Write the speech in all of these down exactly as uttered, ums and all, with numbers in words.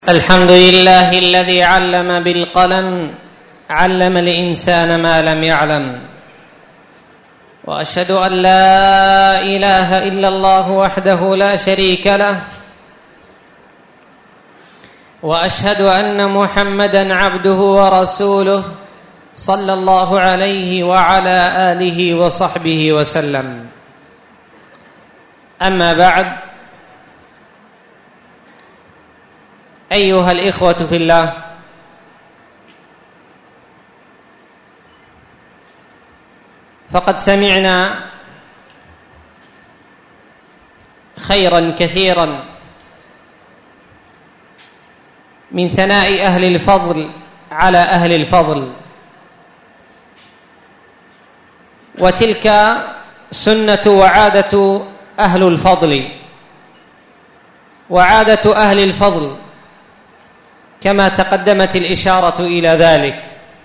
الحمد لله الذي علم بالقلم علم الإنسان ما لم يعلم، وأشهد أن لا إله إلا الله وحده لا شريك له، وأشهد أن محمدًا عبده ورسوله صلى الله عليه وعلى آله وصحبه وسلم. أما بعد، أيها الإخوة في الله، فقد سمعنا خيرا كثيرا من ثناء أهل الفضل على أهل الفضل، وتلك سنة وعادة أهل الفضل وعادة أهل الفضل كما تقدمت الإشارة إلى ذلك.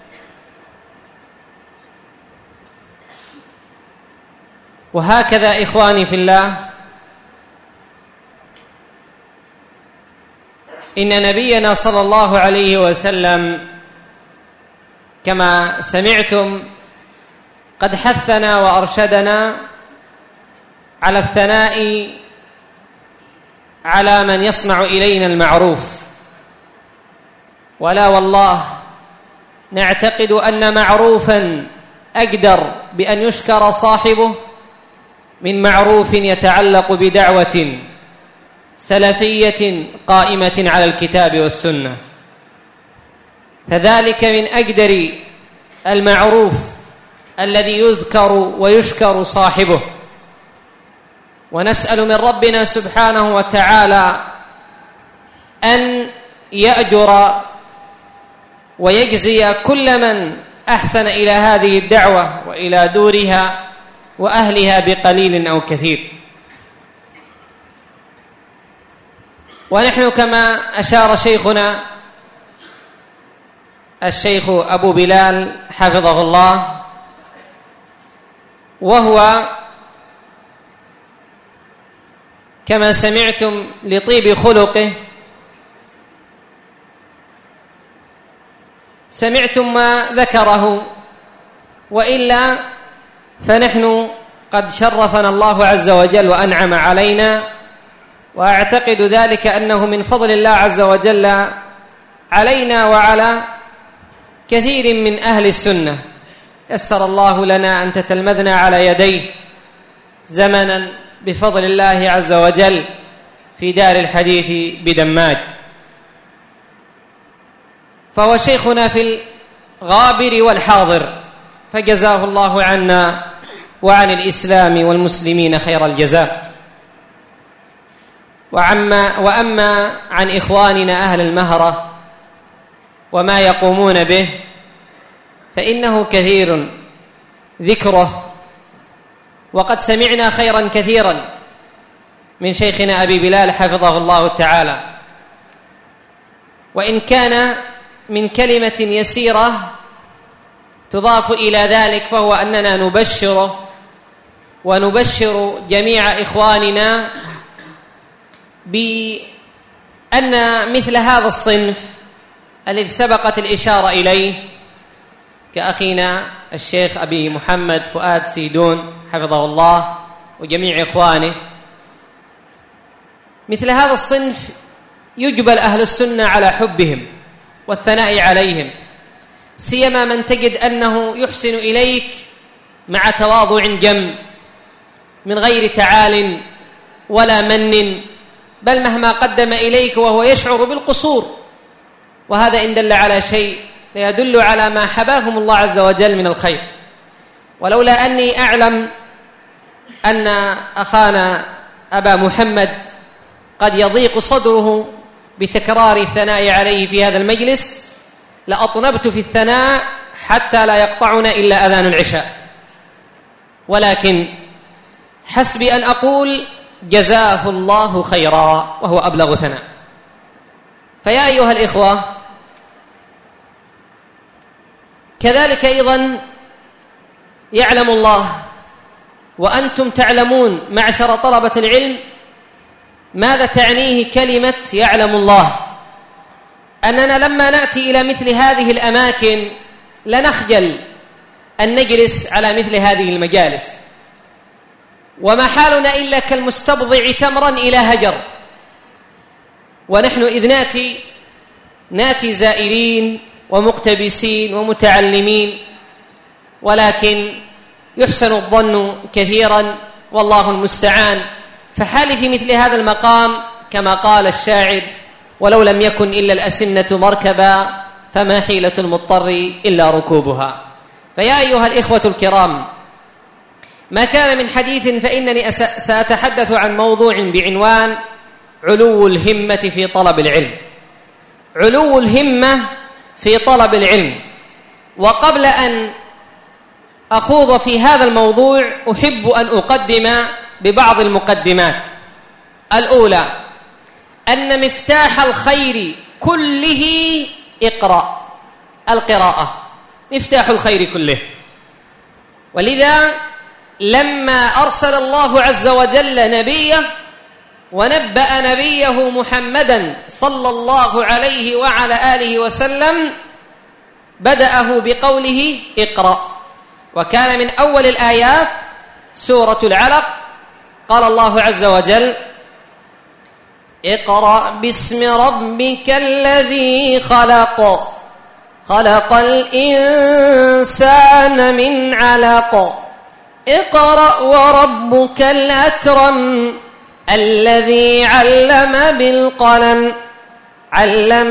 وهكذا إخواني في الله، إن نبينا صلى الله عليه وسلم كما سمعتم قد حثنا وأرشدنا على الثناء على من يصنع إلينا المعروف، ولا والله نعتقد أن معروفا أقدر بأن يشكر صاحبه من معروف يتعلق بدعوة سلفية قائمة على الكتاب والسنة، فذلك من أقدر المعروف الذي يذكر ويشكر صاحبه. ونسأل من ربنا سبحانه وتعالى أن يأجر ويجزي كل من أحسن إلى هذه الدعوة وإلى دورها وأهلها بقليل أو كثير. ونحن كما أشار شيخنا الشيخ أبو بلال حفظه الله، وهو كما سمعتم لطيب خلقه، سمعتم ما ذكره، وإلا فنحن قد شرفنا الله عز وجل وأنعم علينا، وأعتقد ذلك أنه من فضل الله عز وجل علينا وعلى كثير من أهل السنة. يسر الله لنا أن تتلمذنا على يديه زمنا بفضل الله عز وجل في دار الحديث بدماج، فهو شيخنا في الغابر والحاضر، فجزاه الله عنا وعن الإسلام والمسلمين خير الجزاء. وعما وأما عن إخواننا أهل المهرة وما يقومون به، فإنه كثير ذكره، وقد سمعنا خيرا كثيرا من شيخنا أبي بلال حفظه الله تعالى، وإن كان من كلمة يسيرة تضاف إلى ذلك، فهو أننا نبشره ونبشر جميع إخواننا بأن مثل هذا الصنف الذي سبقت الإشارة إليه كأخينا الشيخ أبي محمد فؤاد سيدون حفظه الله وجميع إخوانه، مثل هذا الصنف يجبل أهل السنة على حبهم والثناء عليهم، سيما من تجد أنه يحسن إليك مع تواضع جم من غير تعال ولا من، بل مهما قدم إليك وهو يشعر بالقصور، وهذا إن دل على شيء يدل على ما حباهم الله عز وجل من الخير. ولولا أني أعلم أن أخانا أبا محمد قد يضيق صدره بتكرار الثناء عليه في هذا المجلس لأطنبت في الثناء حتى لا يقطعنا إلا أذان العشاء، ولكن حسبي أن أقول جزاه الله خيرا، وهو أبلغ ثناء. فيا أيها الإخوة، كذلك أيضا يعلم الله وأنتم تعلمون معشر طلبة العلم ماذا تعنيه كلمة يعلم الله، أننا لما نأتي إلى مثل هذه الأماكن لنخجل أن نجلس على مثل هذه المجالس، وما حالنا إلا كالمستبضع تمرا إلى هجر. ونحن إذ ناتي ناتي زائرين ومقتبسين ومتعلمين، ولكن يحسن الظن كثيرا والله المستعان. فحالي في مثل هذا المقام كما قال الشاعر: ولو لم يكن إلا الأسنة مركبا فما حيلة المضطر إلا ركوبها. فيا أيها الإخوة الكرام، ما كان من حديث فإنني سأتحدث عن موضوع بعنوان علو الهمة في طلب العلم. علو الهمة في طلب العلم. وقبل أن أخوض في هذا الموضوع أحب أن أقدم ببعض المقدمات. الأولى أن مفتاح الخير كله اقرأ، القراءة مفتاح الخير كله. ولذا لما أرسل الله عز وجل نبيه ونبأ نبيه محمدا صلى الله عليه وعلى آله وسلم بدأه بقوله اقرأ، وكان من أول الآيات سورة العلق. قال الله عز وجل: اقرأ باسم ربك الذي خلق، خلق الإنسان من علق، اقرأ وربك الأكرم الذي علم بالقلم، علم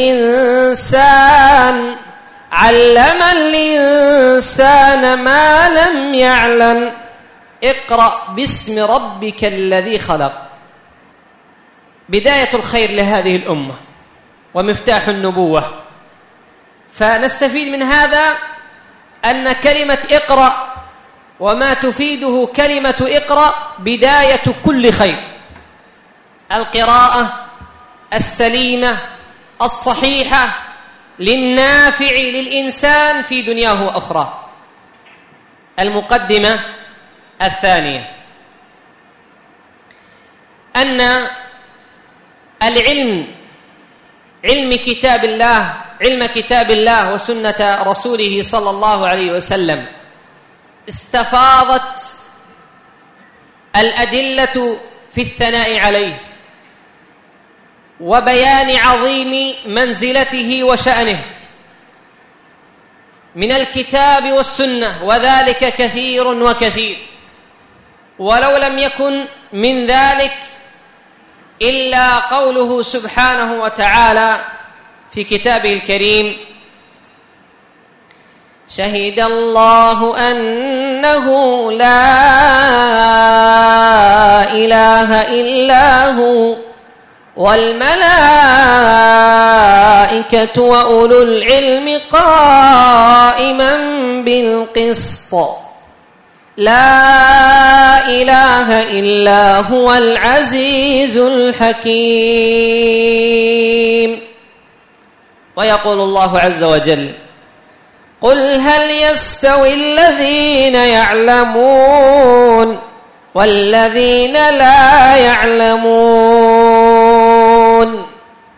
الإنسان علم الإنسان ما لم يعلم، اقرأ باسم ربك الذي خلق. بداية الخير لهذه الأمة ومفتاح النبوة. فنستفيد من هذا أن كلمة اقرأ وما تفيده كلمة اقرأ بداية كل خير. القراءة السليمة الصحيحة للنافع للإنسان في دنياه وأخرى. المقدمة الثانية أن العلم، علم كتاب الله، علم كتاب الله وسنة رسوله صلى الله عليه وسلم، استفاضت الأدلة في الثناء عليه وبيان عظيم منزلته وشأنه من الكتاب والسنة، وذلك كثير وكثير. ولو لم يكن من ذلك إلا قوله سبحانه وتعالى في كتابه الكريم: شهد الله أنه لا إله إلا هو والملائكة وأولو العلم قائما بالقسط لا إله إلا هو العزيز الحكيم. ويقول الله عز وجل: قل هل يستوي الذين يعلمون والذين لا يعلمون.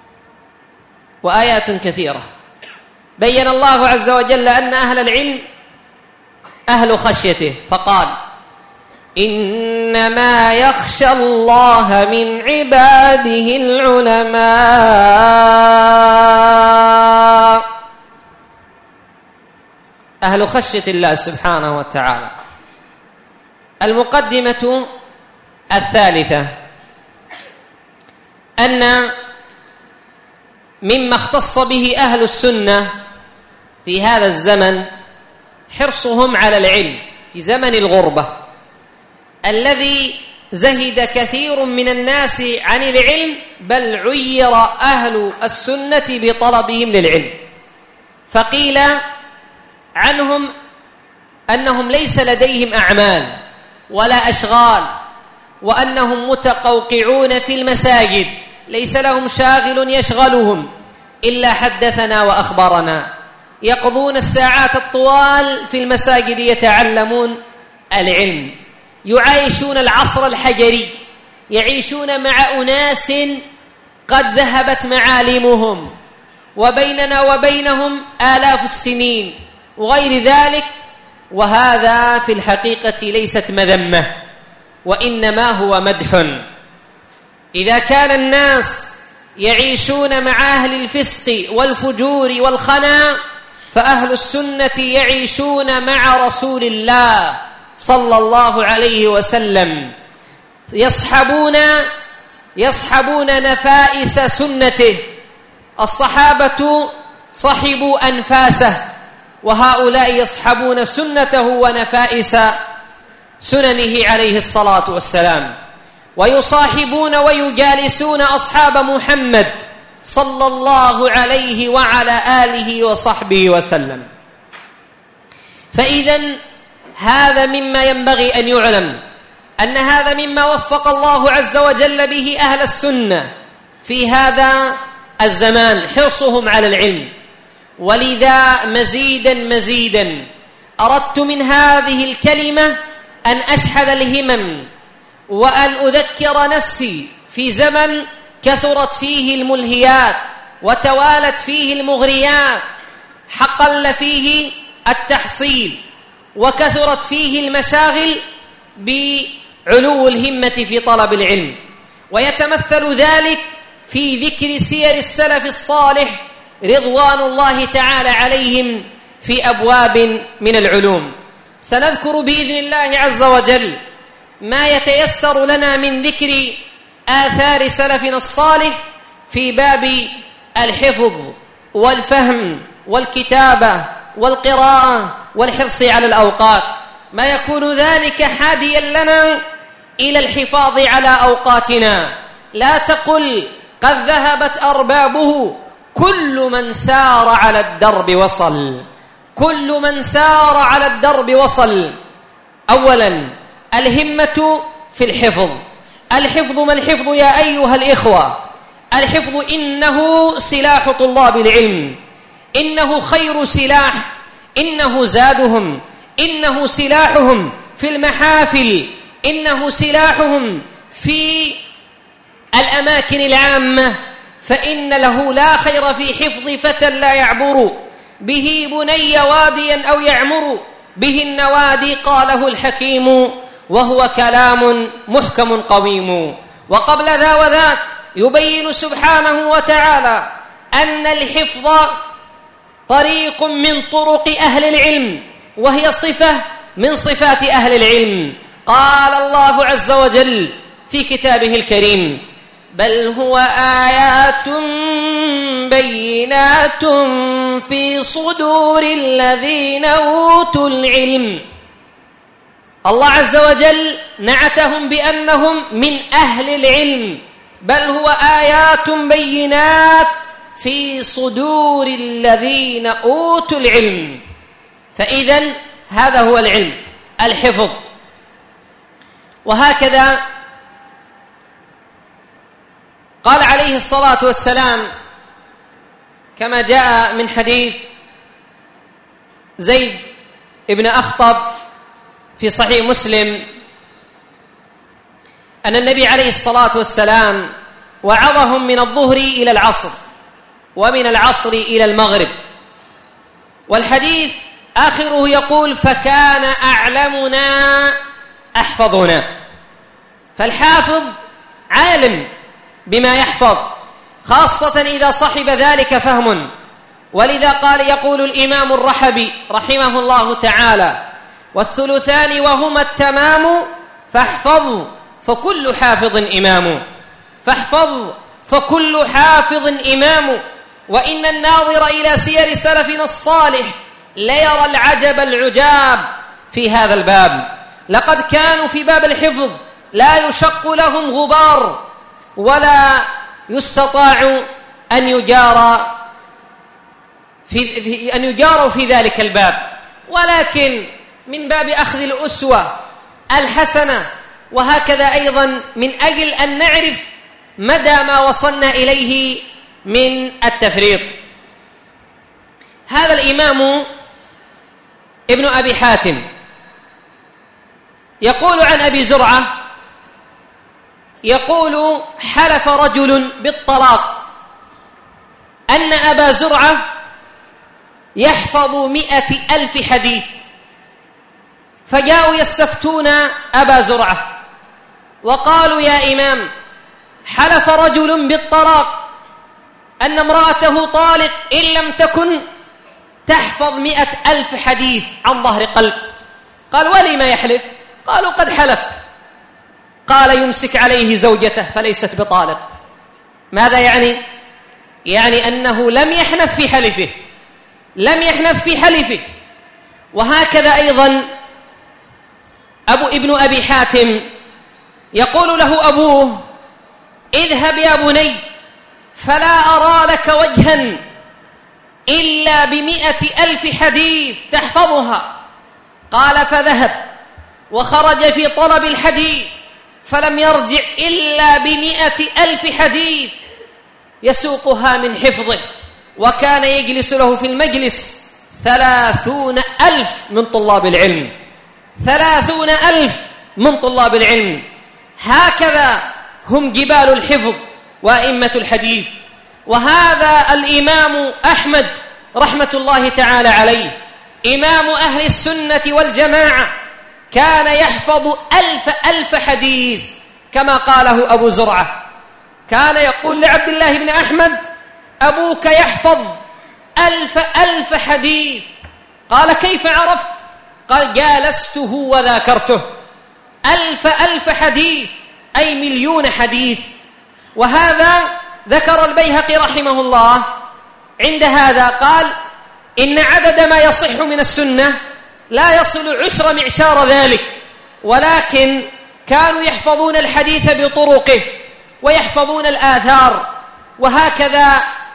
وآيات كثيرة بين الله عز وجل أن أهل العلم أهل خشيته، فقال: إنما يخشى الله من عباده العلماء. أهل خشية الله سبحانه وتعالى. المقدمة الثالثة أن مما اختص به أهل السنة في هذا الزمن حرصهم على العلم في زمن الغربة الذي زهد كثير من الناس عن العلم، بل عير أهل السنة بطلبهم للعلم. فقيل عنهم أنهم ليس لديهم أعمال ولا أشغال، وأنهم متقوقعون في المساجد، ليس لهم شاغل يشغلهم إلا حدثنا وأخبرنا، يقضون الساعات الطوال في المساجد يتعلمون العلم، يعيشون العصر الحجري، يعيشون مع أناس قد ذهبت معالمهم وبيننا وبينهم آلاف السنين وغير ذلك، وهذا في الحقيقة ليست مذمة وإنما هو مدح. إذا كان الناس يعيشون مع أهل الفسق والفجور والخنا، فأهل السنة يعيشون مع رسول الله صلى الله عليه وسلم، يصحبون يصحبون نفائس سنته. الصحابة صحبوا أنفاسه، وهؤلاء يصحبون سنته ونفائس سننه عليه الصلاة والسلام، ويصاحبون ويجالسون أصحاب محمد صلى الله عليه وعلى آله وصحبه وسلم. فإذن هذا مما ينبغي أن يعلم، أن هذا مما وفق الله عز وجل به أهل السنة في هذا الزمان، حرصهم على العلم. ولذا مزيدا مزيدا أردت من هذه الكلمة أن أشحذ الهمم وأن أذكر نفسي في زمن كثرت فيه الملهيات وتوالت فيه المغريات، حقل فيه التحصيل وكثرت فيه المشاغل بعلو الهمة في طلب العلم. ويتمثل ذلك في ذكر سير السلف الصالح رضوان الله تعالى عليهم في أبواب من العلوم. سنذكر بإذن الله عز وجل ما يتيسر لنا من ذكر آثار سلفنا الصالح في باب الحفظ والفهم والكتابة والقراءة والحرص على الأوقات، ما يكون ذلك حاديا لنا إلى الحفاظ على أوقاتنا. لا تقل قد ذهبت أربابه، كل من سار على الدرب وصل، كل من سار على الدرب وصل. أولا الهمة في الحفظ. الحفظ ما الحفظ يا أيها الإخوة؟ الحفظ إنه سلاح طلاب العلم، إنه خير سلاح، إنه زادهم، إنه سلاحهم في المحافل، إنه سلاحهم في الأماكن العامة. فإن له لا خير في حفظ فتى لا يعبر به بني واديا أو يعمر به النوادي، قاله الحكيم وهو كلام محكم قويم. وقبل ذا وذاك يبين سبحانه وتعالى أن الحفظ طريق من طرق أهل العلم، وهي صفة من صفات أهل العلم. قال الله عز وجل في كتابه الكريم: بل هو آيات بينات في صدور الذين أوتوا العلم. الله عز وجل نعتهم بأنهم من أهل العلم، بل هو آيات بينات في صدور الذين أوتوا العلم. فإذن هذا هو العلم، الحفظ. وهكذا قال عليه الصلاة والسلام كما جاء من حديث زيد ابن أخطب في صحيح مسلم أن النبي عليه الصلاة والسلام وعظهم من الظهر إلى العصر ومن العصر إلى المغرب. والحديث آخره يقول: فكان أعلمنا أحفظنا. فالحافظ عالم بما يحفظ، خاصة إذا صحب ذلك فهم. ولذا قال يقول الإمام الرحبي رحمه الله تعالى: والثلثان وهما التمام فاحفظ فكل حافظ إمام. فاحفظ فكل حافظ إمام. وإن الناظر إلى سير سلفنا الصالح ليرى العجب العجاب في هذا الباب. لقد كانوا في باب الحفظ لا يشق لهم غبار ولا يستطاع أن يجار في أن يجاروا في ذلك الباب، ولكن من باب أخذ الأسوة الحسنة، وهكذا أيضا من أجل أن نعرف مدى ما وصلنا إليه من التفريط. هذا الإمام ابن أبي حاتم يقول عن أبي زرعة، يقول: حلف رجل بالطلاق أن أبا زرعة يحفظ مئة ألف حديث، فجاءوا يستفتون أبا زرعة وقالوا: يا إمام، حلف رجل بالطلاق أن امرأته طالق إن لم تكن تحفظ مئة ألف حديث عن ظهر قلب. قال: ولم يحلف؟ قالوا: قد حلف. قال: يمسك عليه زوجته فليست بطالق. ماذا يعني؟ يعني أنه لم يحنث في حلفه، لم يحنث في حلفه. وهكذا أيضا أبو ابن أبي حاتم يقول له أبوه: اذهب يا بني فلا أرى لك وجها إلا بمئة ألف حديث تحفظها. قال: فذهب وخرج في طلب الحديث فلم يرجع إلا بمئة ألف حديث يسوقها من حفظه، وكان يجلس له في المجلس ثلاثون ألف من طلاب العلم، ثلاثون ألف من طلاب العلم. هكذا هم جبال الحفظ وأئمة الحديث. وهذا الإمام أحمد رحمة الله تعالى عليه، إمام أهل السنة والجماعة، كان يحفظ ألف ألف حديث كما قاله أبو زرعة. كان يقول لعبد الله بن أحمد: أبوك يحفظ ألف ألف حديث. قال: كيف عرفت؟ قال: جالسته وذاكرته. ألف ألف حديث أي مليون حديث. وهذا ذكر البيهقي رحمه الله عند هذا قال: إن عدد ما يصح من السنة لا يصل عشر معشار ذلك، ولكن كانوا يحفظون الحديث بطرقه ويحفظون الآثار، وهكذا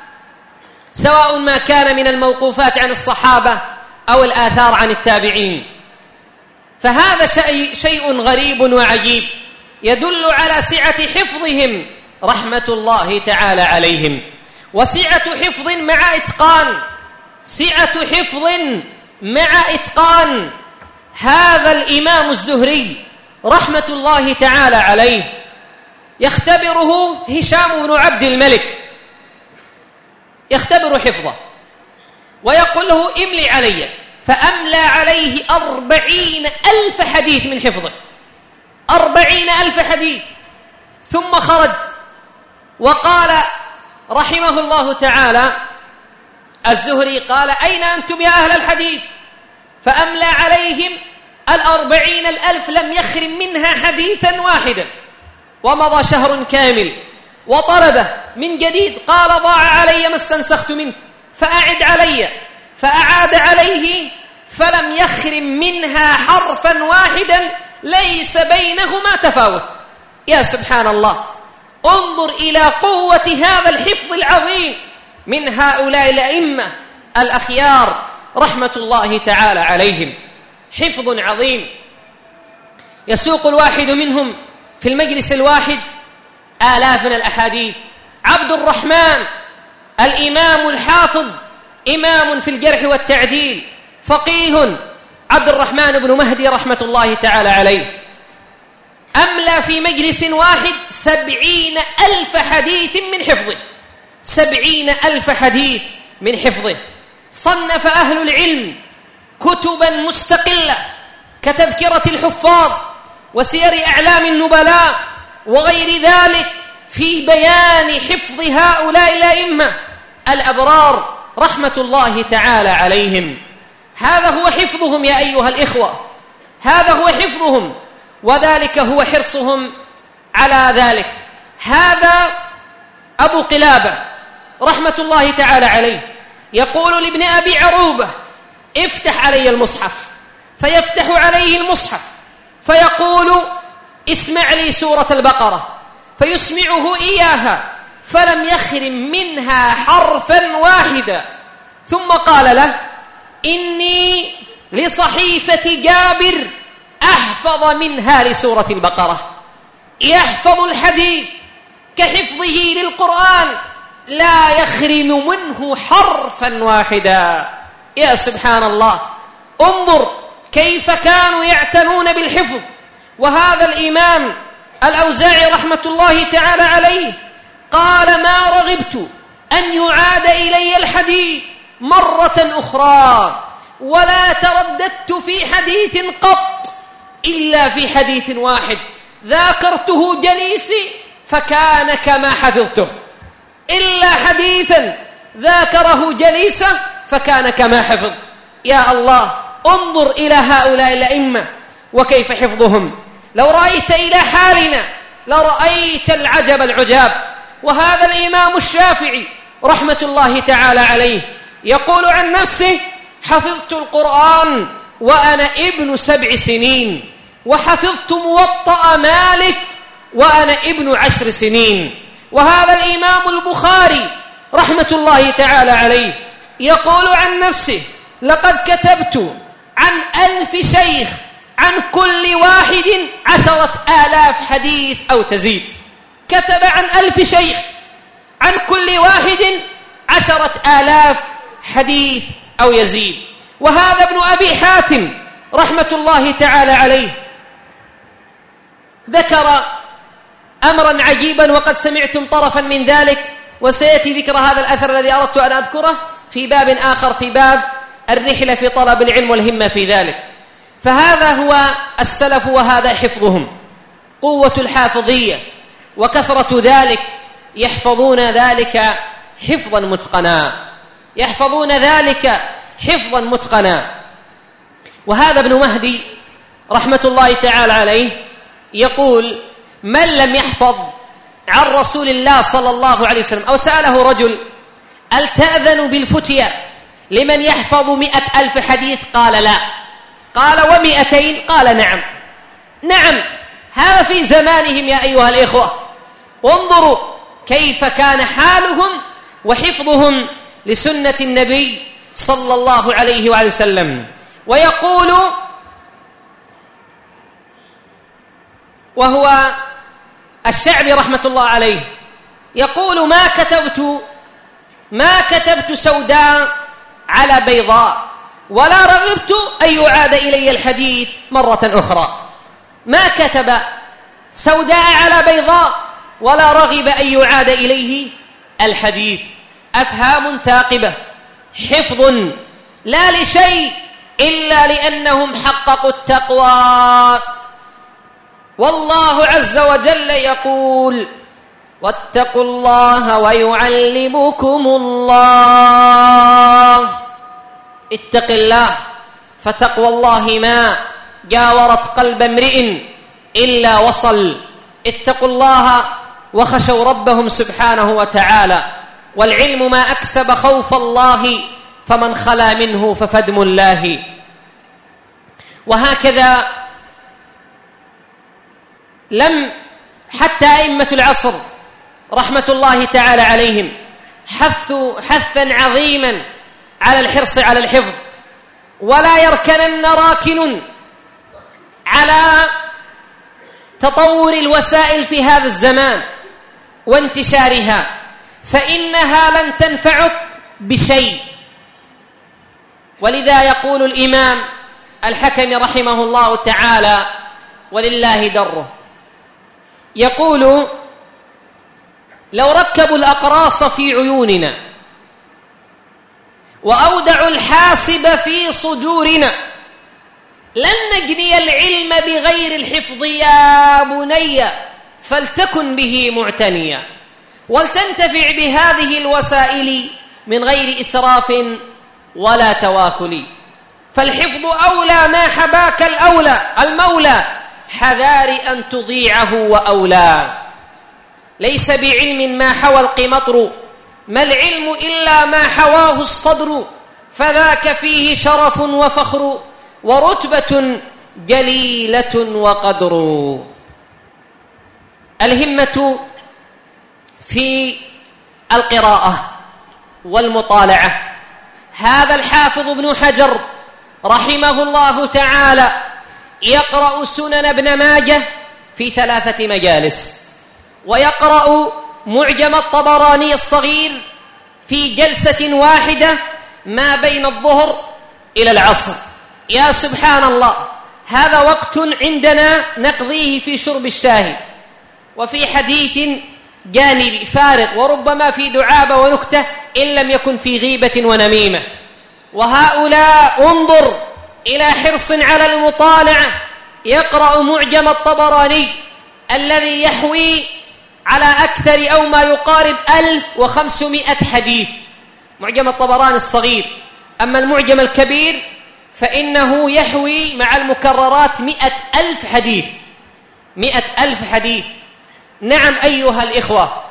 سواء ما كان من الموقوفات عن الصحابة أو الآثار عن التابعين. فهذا شيء, شيء غريب وعجيب يدل على سعة حفظهم رحمة الله تعالى عليهم، وسعة حفظ مع إتقان، سعة حفظ مع إتقان. هذا الإمام الزهري رحمة الله تعالى عليه يختبره هشام بن عبد الملك، يختبر حفظه ويقول له: املي علي، فأملى عليه أربعين ألف حديث من حفظه، أربعين ألف حديث. ثم خرج وقال رحمه الله تعالى الزهري: قال: أين أنتم يا أهل الحديث؟ فأملى عليهم الأربعين الألف، لم يخرم منها حديثا واحدا. ومضى شهر كامل وطلبه من جديد، قال: ضاع علي ما استنسخت منه فأعد علي، فأعاد عليه فلم يخرم منها حرفا واحدا ليس بينهما تفاوت. يا سبحان الله، انظر إلى قوة هذا الحفظ العظيم من هؤلاء الأئمة الأخيار رحمة الله تعالى عليهم. حفظ عظيم يسوق الواحد منهم في المجلس الواحد آلاف من الأحاديث. عبد الرحمن الإمام الحافظ، إمام في الجرح والتعديل، فقيه عبد الرحمن بن مهدي رحمة الله تعالى عليه، أملى في مجلس واحد سبعين ألف حديث من حفظه، سبعين ألف حديث من حفظه. صنف أهل العلم كتبا مستقلة كتذكرة الحفاظ وسير أعلام النبلاء وغير ذلك في بيان حفظ هؤلاء الأئمة الأبرار رحمة الله تعالى عليهم. هذا هو حفظهم يا أيها الإخوة، هذا هو حفظهم، وذلك هو حرصهم على ذلك. هذا أبو قلابة رحمة الله تعالى عليه يقول لابن أبي عروبة: افتح علي المصحف، فيفتح عليه المصحف فيقول: اسمع لي سورة البقرة، فيسمعه إياها فلم يخرم منها حرفا واحدا. ثم قال له: إني لصحيفة جابر أحفظ منها لسورة البقرة. يحفظ الحديث كحفظه للقرآن، لا يخرم منه حرفا واحدا. يا سبحان الله، انظر كيف كانوا يعتنون بالحفظ. وهذا الإمام الأوزاعي رحمة الله تعالى عليه قال: ما رغبت أن يعاد إلي الحديث مرة أخرى، ولا ترددت في حديث قط إلا في حديث واحد ذاكرته جليسي فكان كما حفظته، إلا حديثا ذاكره جليسه فكان كما حفظ. يا الله، انظر إلى هؤلاء الأئمة وكيف حفظهم. لو رأيت إلى حالنا لرأيت العجب العجاب. وهذا الإمام الشافعي رحمة الله تعالى عليه يقول عن نفسه: حفظت القرآن وأنا ابن سبع سنين، وحفظت موطأ مالك وأنا ابن عشر سنين. وهذا الإمام البخاري رحمة الله تعالى عليه يقول عن نفسه: لقد كتبت عن ألف شيخ عن كل واحد عشرة آلاف حديث أو تزيد. كتب عن ألف شيخ عن كل واحد عشرة آلاف حديث أو يزيد. وهذا ابن أبي حاتم رحمة الله تعالى عليه ذكر أمرا عجيبا، وقد سمعتم طرفا من ذلك، وسيأتي ذكر هذا الأثر الذي أردت أن أذكره في باب آخر، في باب الرحلة في طلب العلم والهمة في ذلك. فهذا هو السلف وهذا حفظهم، قوة الحافظية وكثرة ذلك، يحفظون ذلك حفظا متقنا، يحفظون ذلك حفظا متقنا. وهذا ابن مهدي رحمة الله تعالى عليه يقول: من لم يحفظ عن رسول الله صلى الله عليه وسلم، أو سأله رجل: هل تأذن بالفتية لمن يحفظ مئة ألف حديث؟ قال: لا. قال: ومئتين؟ قال: نعم. نعم، هذا في زمانهم يا أيها الإخوة. وانظروا كيف كان حالهم وحفظهم لسنة النبي صلى الله عليه وآله وسلم. ويقول، وهو الشعبي رحمة الله عليه يقول: ما كتبت ما كتبت سوداء على بيضاء، ولا رغبت أن يعاد إلي الحديث مرة أخرى. ما كتب سوداء على بيضاء ولا رغب أن يعاد إليه الحديث. أفهام ثاقبة، حفظ لا لشيء إلا لأنهم حققوا التقوى. والله عز وجل يقول: واتقوا الله ويعلمكم الله. اتق الله، فتقوى الله ما جاورت قلب امرئ إلا وصل. اتقوا الله وخشوا ربهم سبحانه وتعالى. والعلم ما أكسب خوف الله، فمن خلا منه ففدم الله. وهكذا لم حتى أئمة العصر رحمة الله تعالى عليهم حثوا حثا عظيما على الحرص على الحفظ. ولا يركنن راكن على تطور الوسائل في هذا الزمان وانتشارها، فإنها لن تنفعك بشيء. ولذا يقول الإمام الحكم رحمه الله تعالى ولله دره، يقول: لو ركبوا الأقراص في عيوننا وأودعوا الحاسب في صدورنا لن نجني العلم بغير الحفظ يا بني، فلتكن به معتنيا، ولتنتفع بهذه الوسائل من غير إسراف ولا تواكل. فالحفظ أولى ما حباك الأولى المولى، حذار أن تضيعه وأولى. ليس بعلم ما حوى القمطر، ما العلم إلا ما حواه الصدر، فذاك فيه شرف وفخر، ورتبة جليلة وقدر. الهمة في القراءة والمطالعة. هذا الحافظ ابن حجر رحمه الله تعالى يقرأ سنن ابن ماجه في ثلاثة مجالس، ويقرأ معجم الطبراني الصغير في جلسة واحدة ما بين الظهر إلى العصر. يا سبحان الله، هذا وقت عندنا نقضيه في شرب الشاي وفي حديث جانبي فارغ، وربما في دعابة ونكتة إن لم يكن في غيبة ونميمة. وهؤلاء انظر إلى حرص على المطالعة، يقرأ معجم الطبراني الذي يحوي على أكثر أو ما يقارب ألف وخمسمائة حديث، معجم الطبراني الصغير. أما المعجم الكبير فإنه يحوي مع المكررات مئة ألف حديث، مئة ألف حديث. نعم أيها الإخوة،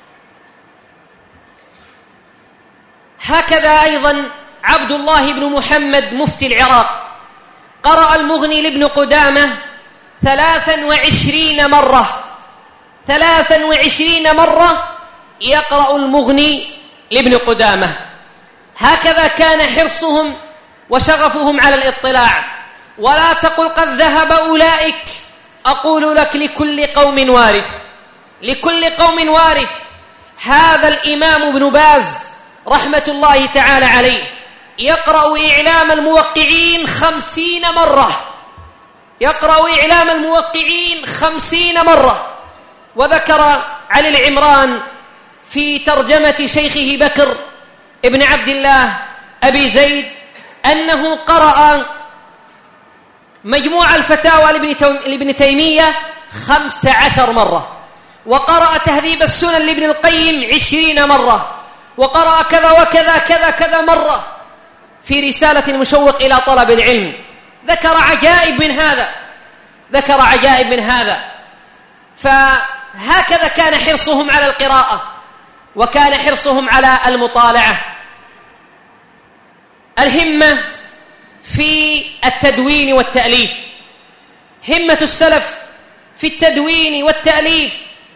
هكذا أيضا عبد الله بن محمد مفتي العراق قرأ المغني لابن قدامة ثلاثا وعشرين مرة، ثلاثا وعشرين مرة يقرأ المغني لابن قدامة. هكذا كان حرصهم وشغفهم على الاطلاع. ولا تقل قد ذهب أولئك، أقول لك لكل قوم وارث، لكل قوم وارث. هذا الإمام ابن باز رحمة الله تعالى عليه يقرأ إعلام الموقعين خمسين مرة، يقرأ إعلام الموقعين خمسين مرة. وذكر علي العمران في ترجمة شيخه بكر ابن عبد الله أبي زيد أنه قرأ مجموع الفتاوى لابن تيمية خمس عشر مرة، وقرأ تهذيب السنن لابن القيم عشرين مرة، وقرأ كذا وكذا كذا كذا مرة في رسالة المشوق إلى طلب العلم. ذكر عجائب من هذا، ذكر عجائب من هذا. فهكذا كان حرصهم على القراءة، وكان حرصهم على المطالعة. الهمة في التدوين والتأليف، همة السلف في التدوين والتأليف.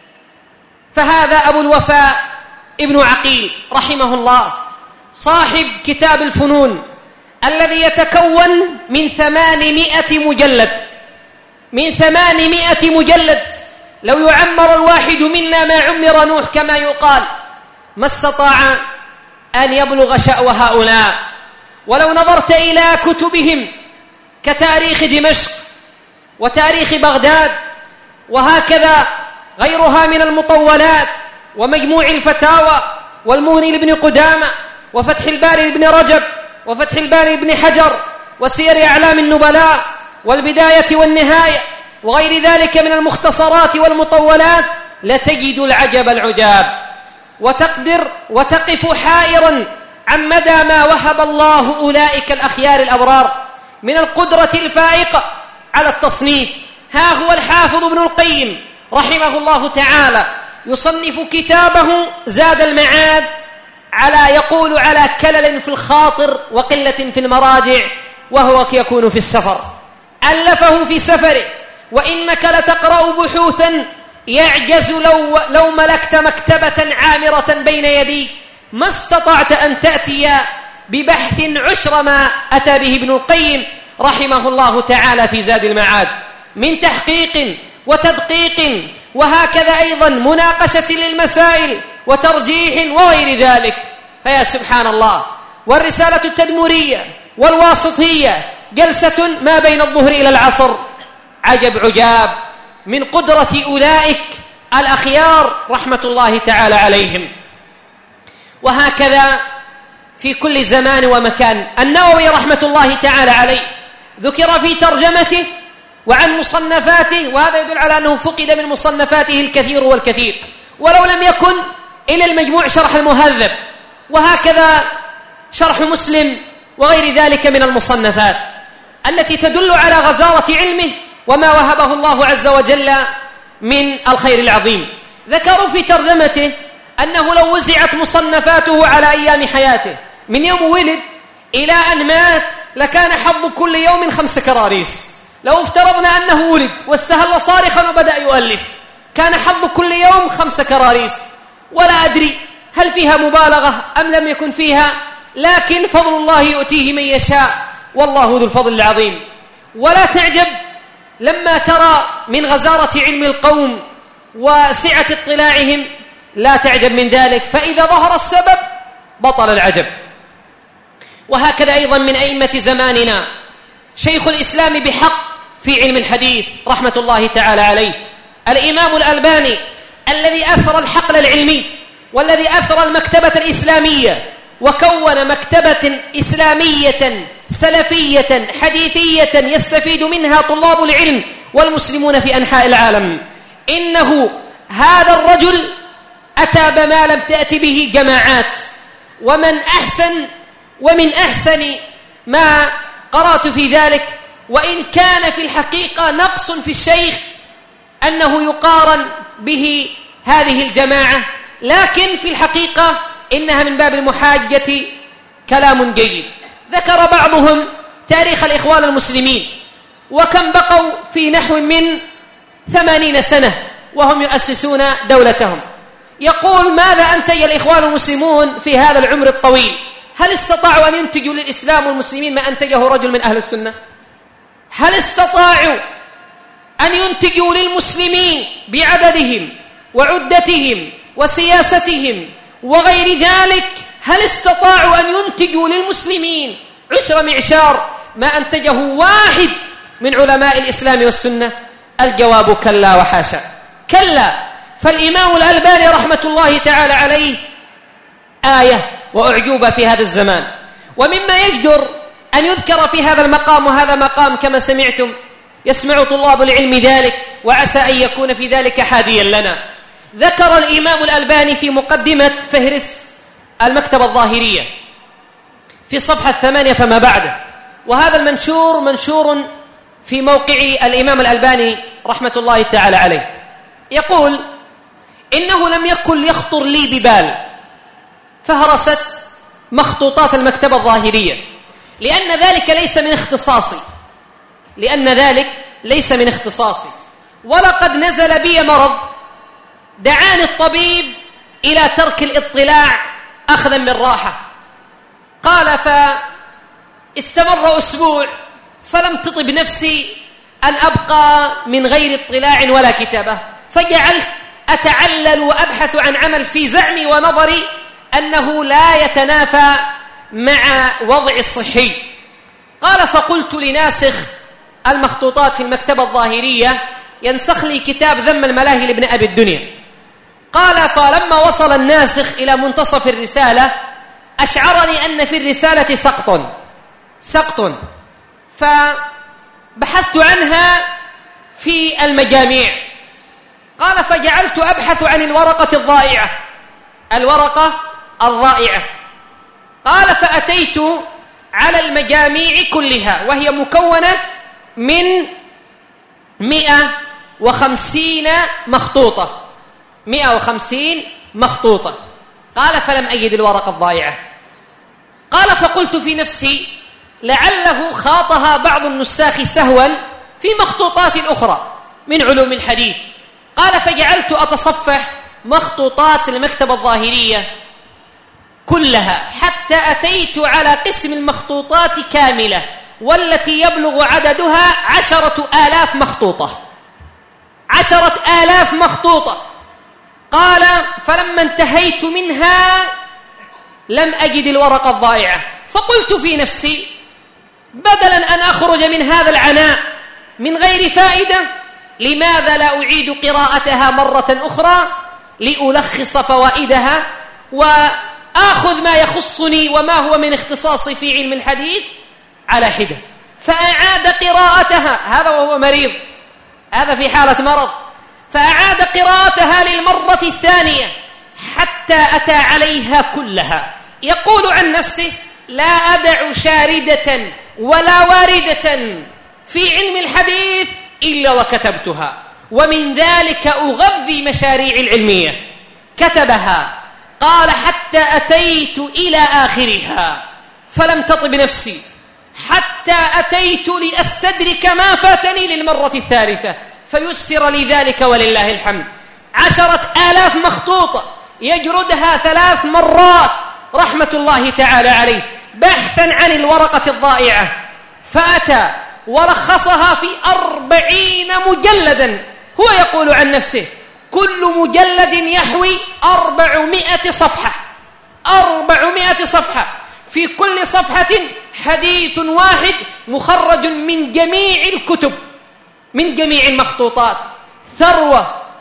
فهذا أبو الوفاء ابن عقيل رحمه الله صاحب كتاب الفنون الذي يتكون من ثمانمائة مجلد، من ثمانمائة مجلد. لو يعمر الواحد منا ما عمر نوح كما يقال ما استطاع أن يبلغ شأو هؤلاء. ولو نظرت إلى كتبهم كتاريخ دمشق وتاريخ بغداد وهكذا غيرها من المطولات ومجموع الفتاوى والمغني لابن قدامة وفتح الباري لابن رجب وفتح الباري لابن حجر وسير أعلام النبلاء والبداية والنهاية وغير ذلك من المختصرات والمطولات، لتجد العجب العجاب، وتقدر وتقف حائرا عن مدى ما وهب الله أولئك الأخيار الأبرار من القدرة الفائقة على التصنيف. ها هو الحافظ ابن القيم رحمه الله تعالى يصنف كتابه زاد المعاد على يقول على كلل في الخاطر وقلة في المراجع، وهو يكون في السفر، ألفه في سفره. وإنك لتقرأ بحوثا يعجز لو, لو ملكت مكتبة عامرة بين يديك ما استطعت أن تأتي ببحث عشر ما أتى به ابن القيم رحمه الله تعالى في زاد المعاد من تحقيق وتدقيق، وهكذا أيضا مناقشة للمسائل وترجيح وغير ذلك. فيا سبحان الله. والرسالة التدمرية والواسطية جلسة ما بين الظهر إلى العصر. عجب عجاب من قدرة أولئك الأخيار رحمة الله تعالى عليهم. وهكذا في كل زمان ومكان. النووي رحمة الله تعالى عليه ذكر في ترجمته وعن مصنفاته، وهذا يدل على أنه فقد من مصنفاته الكثير والكثير، ولو لم يكن إلى المجموع شرح المهذب، وهكذا شرح مسلم وغير ذلك من المصنفات التي تدل على غزارة علمه وما وهبه الله عز وجل من الخير العظيم. ذكروا في ترجمته أنه لو وزعت مصنفاته على أيام حياته من يوم ولد إلى أن مات لكان حظ كل يوم خمس كراريس. لو افترضنا أنه ولد واستهل صارخا وبدأ يؤلف كان حظ كل يوم خمس كراريس. ولا أدري هل فيها مبالغة أم لم يكن فيها، لكن فضل الله يؤتيه من يشاء والله ذو الفضل العظيم. ولا تعجب لما ترى من غزارة علم القوم وسعة اطلاعهم، لا تعجب من ذلك، فإذا ظهر السبب بطل العجب. وهكذا أيضا من أئمة زماننا شيخ الإسلام بحق في علم الحديث رحمة الله تعالى عليه الإمام الألباني الذي أثر الحقل العلمي والذي أثر المكتبة الإسلامية وكون مكتبة إسلامية سلفية حديثية يستفيد منها طلاب العلم والمسلمون في أنحاء العالم. إنه هذا الرجل أتى بما لم تأت به جماعات، ومن أحسن ومن أحسن ما قرأت في ذلك، وإن كان في الحقيقة نقص في الشيخ أنه يقارن به هذه الجماعة، لكن في الحقيقة إنها من باب المحاجة كلام جيد. ذكر بعضهم تاريخ الإخوان المسلمين وكم بقوا في نحو من ثمانين سنة وهم يؤسسون دولتهم. يقول: ماذا أنتج الإخوان المسلمون في هذا العمر الطويل؟ هل استطاعوا أن ينتجوا للإسلام والمسلمين ما أنتجه رجل من أهل السنة؟ هل استطاعوا أن ينتجوا للمسلمين بعددهم وعدتهم وسياستهم وغير ذلك، هل استطاعوا أن ينتجوا للمسلمين عشر معشار ما أنتجه واحد من علماء الإسلام والسنة؟ الجواب كلا وحاشا. كلا. فالإمام الألباني رحمة الله تعالى عليه آية وأعجوبة في هذا الزمان. ومما يجدر أن يذكر في هذا المقام، وهذا مقام كما سمعتم يسمع طلاب العلم ذلك وعسى أن يكون في ذلك حاديا لنا. ذكر الإمام الألباني في مقدمة فهرس المكتبة الظاهرية في الصفحة الثمانية فما بعده، وهذا المنشور منشور في موقع الإمام الألباني رحمة الله تعالى عليه، يقول: إنه لم يكن يخطر لي ببال فهرست مخطوطات المكتبة الظاهرية، لأن ذلك ليس من اختصاصي لأن ذلك ليس من اختصاصي ولقد نزل بي مرض دعاني الطبيب إلى ترك الاطلاع أخذا من راحة. قال: فاستمر أسبوع فلم تطب نفسي أن أبقى من غير اطلاع ولا كتابة، فجعلت أتعلل وأبحث عن عمل في زعمي ونظري أنه لا يتنافى مع وضع الصحي. قال: فقلت لناسخ المخطوطات في المكتبة الظاهرية ينسخ لي كتاب ذم الملاهي لابن أبي الدنيا. قال: فلما وصل الناسخ إلى منتصف الرسالة أشعرني أن في الرسالة سقط سقط فبحثت عنها في المجاميع. قال: فجعلت أبحث عن الورقة الضائعة الورقة الضائعة قال: فأتيت على المجاميع كلها، وهي مكونة من مئة وخمسين مخطوطة مئة وخمسين مخطوطة. قال: فلم أجد الورقة الضائعة. قال: فقلت في نفسي لعله خاطها بعض النساخ سهوا في مخطوطات أخرى من علوم الحديث. قال: فجعلت أتصفح مخطوطات المكتبة الظاهرية كلها حتى أتيت على قسم المخطوطات كاملة، والتي يبلغ عددها عشرة آلاف مخطوطة عشرة آلاف مخطوطة. قال: فلما انتهيت منها لم أجد الورقة الضائعة، فقلت في نفسي بدلا أن أخرج من هذا العناء من غير فائدة، لماذا لا أعيد قراءتها مرة أخرى لألخص فوائدها وآخذ ما يخصني وما هو من اختصاصي في علم الحديث على حدة. فأعاد قراءتها، هذا وهو مريض، هذا في حالة مرض، فأعاد قراءتها للمرة الثانية حتى أتى عليها كلها. يقول عن نفسه: لا أدع شاردة ولا واردة في علم الحديث إلا وكتبتها، ومن ذلك أغذي مشاريع العلمية. كتبها. قال: حتى أتيت إلى آخرها فلم تطب نفسي حتى أتيت لأستدرك ما فاتني للمرة الثالثة، فيسر لي ذلك ولله الحمد. عشرة آلاف مخطوطة يجردها ثلاث مرات رحمة الله تعالى عليه بحثا عن الورقة الضائعة، فأتى ولخصها في أربعين مجلدا. هو يقول عن نفسه: كل مجلد يحوي أربعمائة صفحة أربعمائة صفحة، في كل صفحة حديث واحد مخرج من جميع الكتب من جميع المخطوطات. ثروة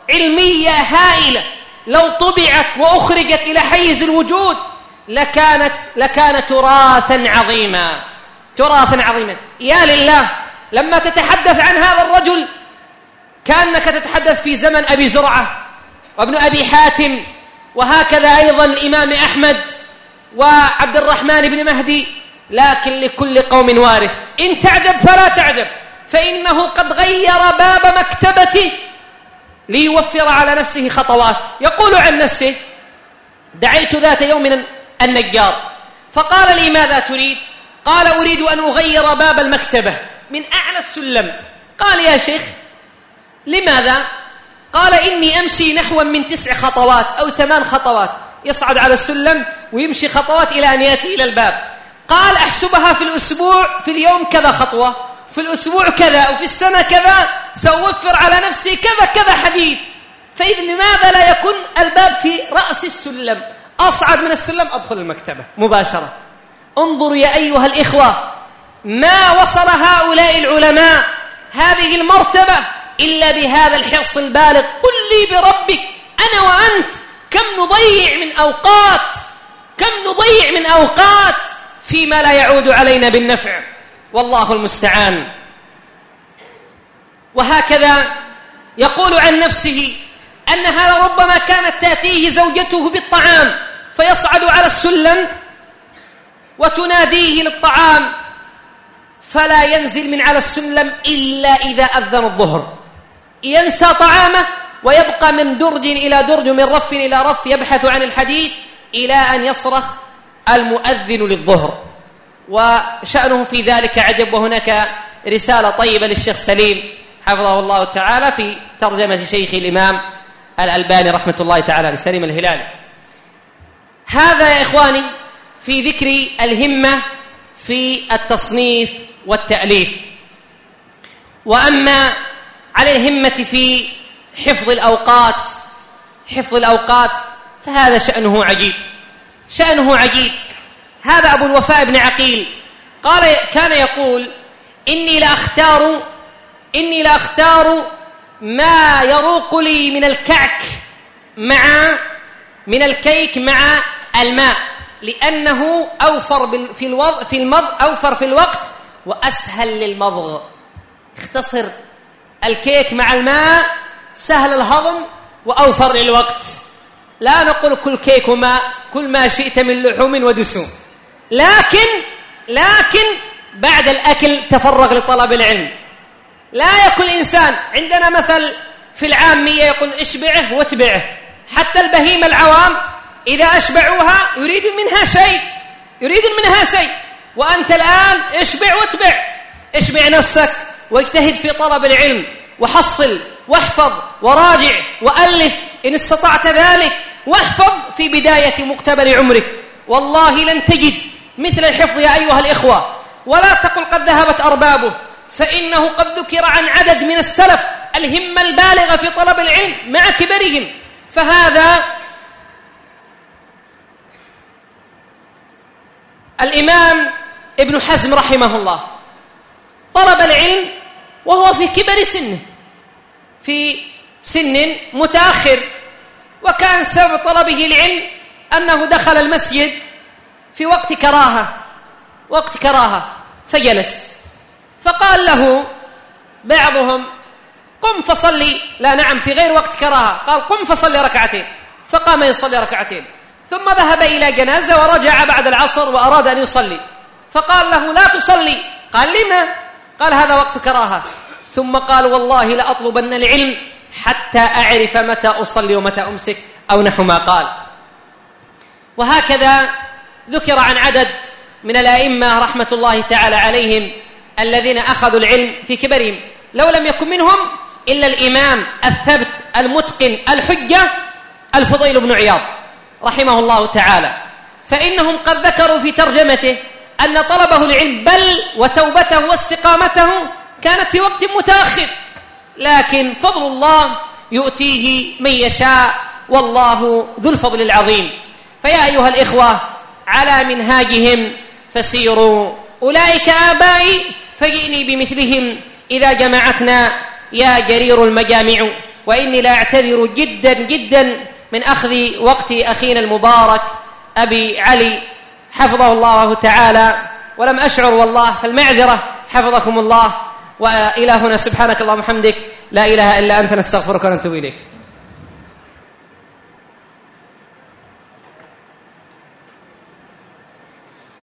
علمية هائلة لو طبعت وأخرجت إلى حيز الوجود لكانت لكان تراثا عظيما تراثا عظيما. يا لله، لما تتحدث عن هذا الرجل كأنك تتحدث في زمن أبي زرعة وابن أبي حاتم، وهكذا أيضا الإمام أحمد وعبد الرحمن بن مهدي. لكن لكل قوم وارث، إن تعجب فلا تعجب، فإنه قد غير باب مكتبته ليوفر على نفسه خطوات. يقول عن نفسه: دعيت ذات يوم النجار فقال لي: ماذا تريد؟ قال: أريد أن أغير باب المكتبة من أعلى السلم. قال: يا شيخ لماذا؟ قال: إني أمشي نحو من تسع خطوات أو ثمان خطوات، يصعد على السلم ويمشي خطوات إلى أن يأتي إلى الباب. قال: أحسبها في الأسبوع، في اليوم كذا خطوة، في الأسبوع كذا، وفي السنة كذا، سأوفر على نفسي كذا كذا حديث. فإذا لماذا لا يكون الباب في رأس السلم؟ أصعد من السلم أدخل المكتبة مباشرة. انظروا يا أيها الإخوة، ما وصل هؤلاء العلماء هذه المرتبة إلا بهذا الحرص البالغ. قل لي بربك أنا وأنت كم نضيع من أوقات كم نضيع من أوقات فيما لا يعود علينا بالنفع، والله المستعان. وهكذا يقول عن نفسه أن هذا ربما كانت تأتيه زوجته بالطعام فيصعد على السلم وتناديه للطعام فلا ينزل من على السلم إلا إذا أذن الظهر، ينسى طعامه ويبقى من درج إلى درج، من رف إلى رف، يبحث عن الحديث إلى أن يصرخ المؤذن للظهر. وشأنه في ذلك عجب. وهناك رسالة طيبة للشيخ سليم حفظه الله تعالى في ترجمة شيخ الإمام الألباني رحمة الله تعالى لسليم الهلالي. هذا يا إخواني في ذكر الهمة في التصنيف والتأليف. وأما على الهمة في حفظ الأوقات حفظ الأوقات فهذا شأنه عجيب شأنه عجيب. هذا أبو الوفاء بن عقيل قال كان يقول: إني لأختار إني لأختار ما يروق لي من الكعك مع من الكيك مع الماء، لأنه أوفر في الوضع في المضغ أوفر في الوقت وأسهل للمضغ. اختصر الكيك مع الماء، سهل الهضم وأوفر للوقت. لا نقول كل كيك وماء، كل ما شئت من لحوم ودسوم، لكن لكن بعد الأكل تفرغ لطلب العلم. لا يأكل إنسان، عندنا مثل في العامية يقول: اشبعه واتبعه. حتى البهيمة العوام إذا أشبعوها يريدون منها شيء يريدون منها شيء وأنت الآن اشبع واتبع. اشبع نفسك واجتهد في طلب العلم، وحصل واحفظ وراجع وألف إن استطعت ذلك، واحفظ في بداية مقتبل عمرك. والله لن تجد مثل الحفظ يا أيها الإخوة. ولا تقل قد ذهبت أربابه، فإنه قد ذكر عن عدد من السلف الهمة البالغة في طلب العلم مع كبرهم. فهذا الإمام ابن حزم رحمه الله طلب العلم وهو في كبر سنه، في سن متأخر، وكان سبب طلبه العلم أنه دخل المسجد في وقت كراهة وقت كراهة فجلس، فقال له بعضهم: قم فصلي. لا نعم، في غير وقت كراهة. قال: قم فصلي ركعتين. فقام يصلي ركعتين، ثم ذهب إلى جنازة ورجع بعد العصر وأراد أن يصلي، فقال له: لا تصلي. قال: لما؟ قال: هذا وقت كراهة. ثم قال: والله لأطلبن العلم حتى أعرف متى أصلي ومتى أمسك، أو نحو ما قال. وهكذا ذكر عن عدد من الأئمة رحمة الله تعالى عليهم الذين أخذوا العلم في كبرهم، لو لم يكن منهم إلا الإمام الثبت المتقن الحجة الفضيل بن عياض رحمه الله تعالى، فإنهم قد ذكروا في ترجمته أن طلبه العلم بل وتوبته واستقامته كانت في وقت متأخر، لكن فضل الله يؤتيه من يشاء، والله ذو الفضل العظيم. فيا أيها الإخوة، على منهاجهم فسيروا. أولئك آبائي فجئني بمثلهم إذا جمعتنا يا جرير المجامع. وإني لا أعتذر جدا جدا من أخذ وقت أخينا المبارك أبي علي حفظه الله تعالى ولم أشعر والله، فالمعذرة حفظكم الله. وإلى هنا سبحانك اللهم وبحمدك لا إله إلا أنت نستغفرك ونتوب إليك.